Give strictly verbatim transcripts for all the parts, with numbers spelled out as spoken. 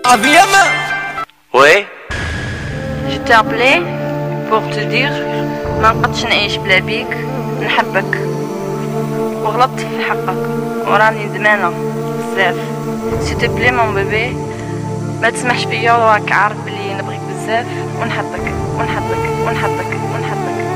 Aviam. Oui. Je t'ai appelé pour te dire ما نقدش نعيش بلا بيك، نحبك وغلطت في حقك وراني ندمانة بزاف. سي تو بلي مون بيبي ما تسمحش فيا، وراك عارف بلي نبغيك بزاف ونحبك ونحبك ونحبك ونحبك.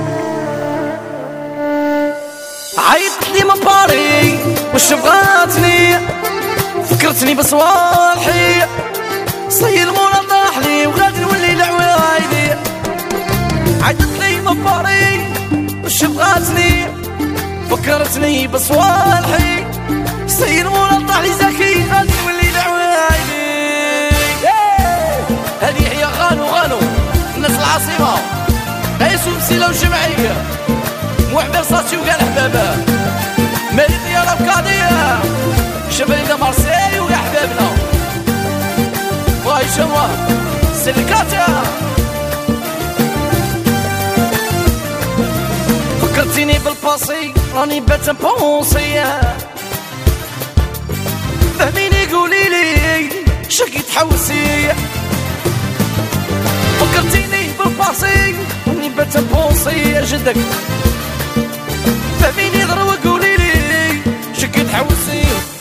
عيطت لي من باري واش بغاتني، فكرتني بصوالحي، صير مولا طاح لي وغادي نولي لعوايدي. عيطت لي من باري واش بغاتني، فكرتني بصوالحي، صير مولا طاح لي زكي غادي نولي لعوايدي. هذه هي غانو غانو الناس العاصمة، قيسو مسيلة وجمعية، محمد صاتي وكاع الحبابة، مالي ديال القضية، شبابنا مارسيل وكاع حبابنا، واي جوا سلكاتها. فكرتيني بالباسي راني بات نبونسي، فهميني قوليلي شكي تحوسي. فكرتيني بالباسي راني بات نبونسي جدك، فهميني ضروا قوليلي شكي تحوسي.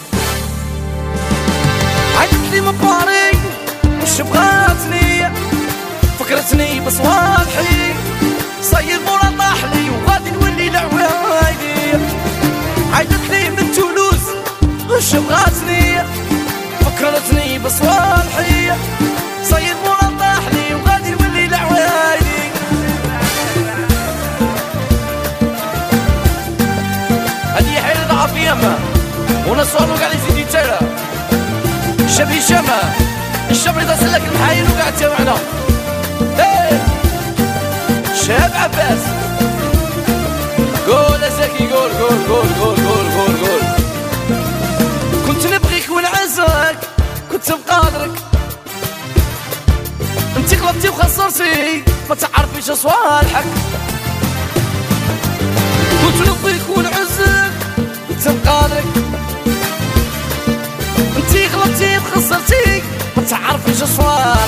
عيطتلي من باري واش بغاتني، فكرتني بصوالحي، صاير مولا طاحلي وغادي نولي لعوايدي. عيطتلي من تولوز واش بغاتني، فكرتني بصوالحي، صاير مولا طاحلي وغادي نولي لعوايدي. هذه حيلة ضعف ياما وناس صوالو قاعد يزيد يتالا، شاب هشام الشاب اللي داس لك المحايل وقاعد تابعنا. شاب عباس قول يا زكي، قول قول قول قول قول قول قول. كنت نبغيك ونعزك، كنت بقادرك، انتي غلطتي وخسرتي ما تعرفيش صوالحك. كنت نبغيك ونعزك، كنت بقادرك، انتي غلطتي وخسرتي ما تعرفيش صوالح.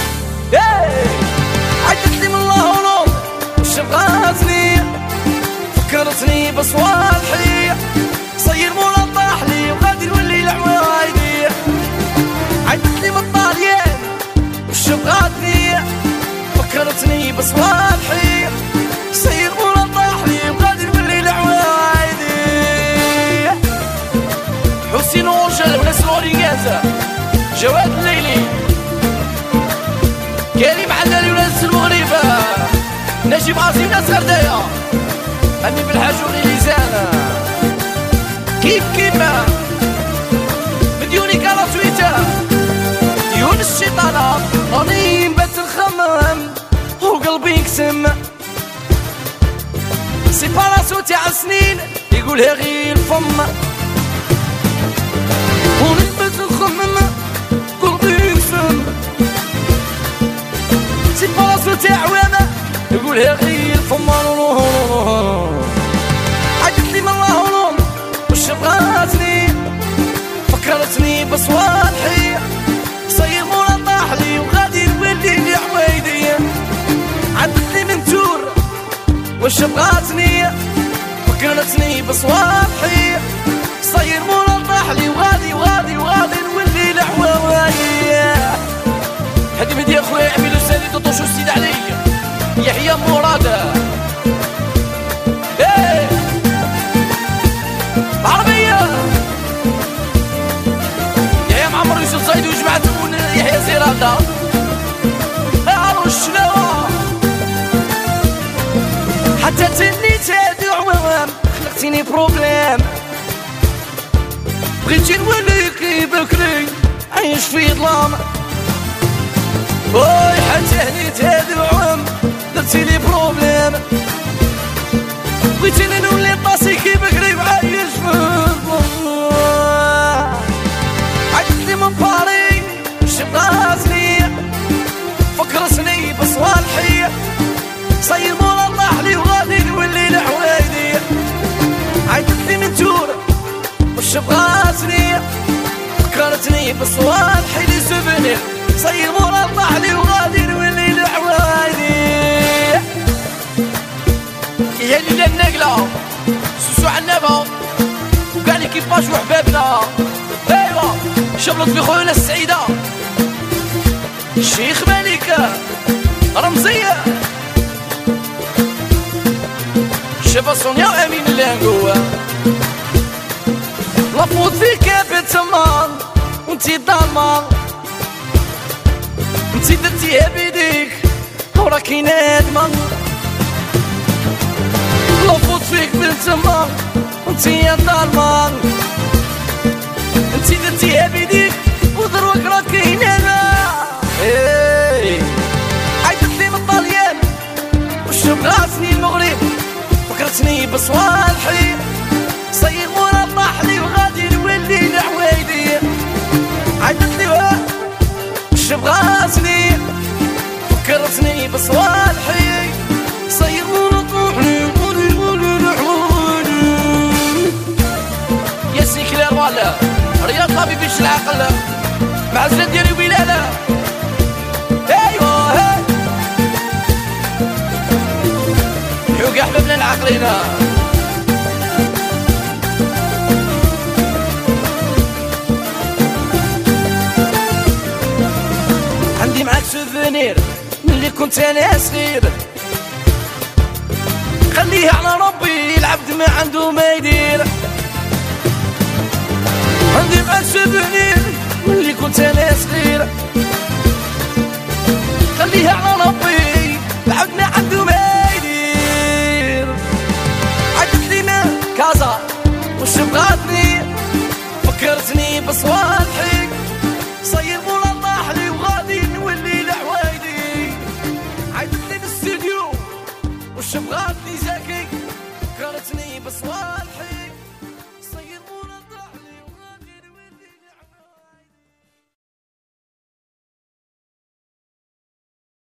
عيطتلي من الله ولوم واش بغاتني، فكرتني بصوالحي، صير مولا طاحلي وغادي نولي لعوايدي. عيطتلي من الطاليان واش بغاتني، فكرتني بصوالحي، صير مولا طاحلي وغادي نولي لعوايدي. حسين ورجل وناس الوريقازة، جواد الليلي، كريم علالي وناس المغربة، نجيب عاصي وناس غردايا، أمي بالحاج وغيزانة، كيف كيما مديوني كاراتويتا، ديون الشيطانة راني نبات نخمم وقلبي يقسم. سيباراسيون تاع سنين يقولها غير الفم، وراني نبات نخمم قلبي يقسم. سيباراسيون تاع عوامة يقولها غير الفم. عيطتلي من الله ولوم واش بغاتني، فكرتني بصوالحي، صير مولا طاحلي وغادي نولي لعوايدي. عيطتلي من تور واش بغاتني، فكرتني بصوالحي، صير مولا طاحلي وغادي وغادي وغادي نولي لعوايدي. هادي بدي اخويا عميلو سالي تطوشو السيد علي يحيى مرادة. ايه عربية يحيى معمر يوسف زايد وجماعة يحيى زيرادة. عروش شناوة حتى تني تادي عوام، خلقتيني بروبليم، بغيتي نولي كي بكري عايش في ظلام. وي حتى هني تهدي عوام درتيلي بروبليم، بغيتيني نولي طاسي كي بكري وعايش في الظلام. عيطتلي من باري واش بغاتني، فكرتني بصوالحي، صير مولا طاحلي وغادي نولي لعوايدي. عيطتلي من تور واش بغاتني، فكرتني بصوالحي لي سوفونير صير مربح لي وغادي نولي لعوايدي يا ليلة النقلة سوسو عنابة وكاع ليكيباج وحبابنا ايوا شبلط في خوينا السعيدة الشيخ مالك رمزية شابة سونيا وامين اللانقوة لافوت فيك يا بنت تما وانتي ضالمة انتي درتيها بيديك وراكي نادمة لافوت فيك بنت تما وانتي يا ضالمة انتي درتيها بيديك ودروك راكي نادمة ايه عيطتلي من الطليان وشبغاتني المغرب فكرتني بصوالحي صير مربح لي وغادي نولي لعوايدي عيطتلي وشبغاتني فكرتني بصوالحي صير مربح لي وغادي نولي لعوايدي يا سيكلير ولا رياض طبيب باش العقل معزلة ديالي وبلالة ايوا هاي حوق احبابنا العاقلين عندي معاك سوفونير ملي كنت انا صغير خليه على ربي العبد ما عنده ما يدير عندي معاك سوفونير ملي كنت انا صغير خليه على ربي العبد ما عنده ما يدير عدتلي من كازا وش بغاتني فكرتني بصوالحي صير مربح لي وغادي نولي لعوايدي عيطتلي بالاستوديو وش بغاتني زاكي فكرتني بصوالحي